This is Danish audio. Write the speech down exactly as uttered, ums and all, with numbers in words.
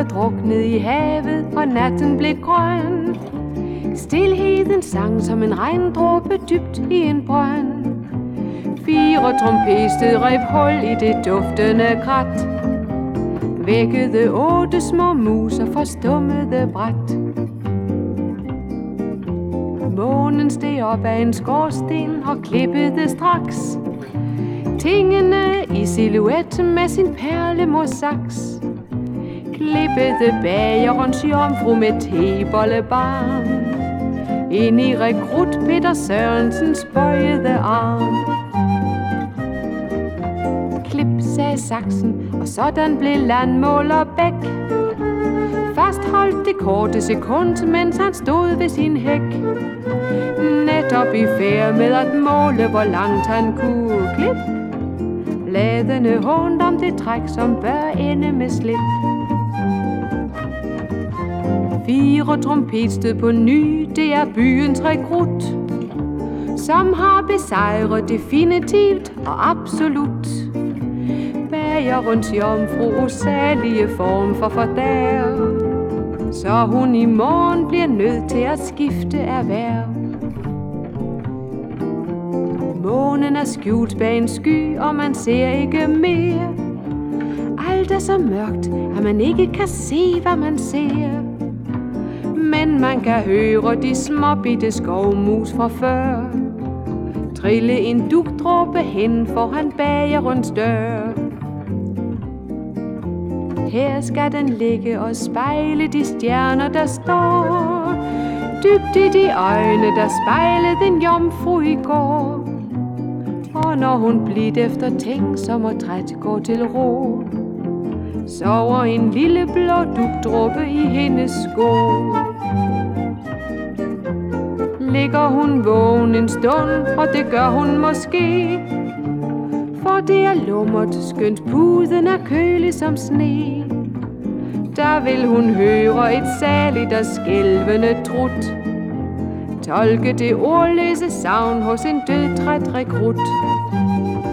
Fire druknede i havet, og natten blev grøn. Stilheden sang som en regndråbe dybt i en brønd. Fire trompested rev hul i det duftende krat. Vækkede otte små mus og forstummede brat. Månen steg op af en skorsten og klippede straks tingene i silhuet med sin perlemorsaks. Klippede bagerens jomfru med tebollebarm ind i rekrut Peter Sørensens bøjede arm. Klip, sagde saksen, og sådan blev landmåler Bæk. Fastholdt det korte sekund, mens han stod ved sin hæk. Netop i færd med at måle, hvor langt han kunne klip. Bladene hånd om det træk, som bør ende med slip. Fire trompetstød på ny, det er byens rekrut, som har besejret definitivt og absolut bagerens jomfru usagelige form for fordærv, så hun i morgen bliver nødt til at skifte erhverv. Månen er skjult bag en sky, og man ser ikke mere. Alt er så mørkt, at man ikke kan se, hvad man ser. Men man kan høre de småbitte skovmus fra før trille en dugdråbe hen foran bagerens dør. Her skal den ligge og spejle de stjerner, der står dybt i de øjne, der spejlede den jomfru i går. Og når hun blidt efter tænksom og træt går til ro, sover en lille blå dugdråbe i hendes sko. Ligger hun vågen en stund, og det gør hun måske, for det er lummert, skønt puden er kølig som sne. Der vil hun høre et særligt og skælvende trut, tolke det ordløse savn hos en dødtræt rekrut.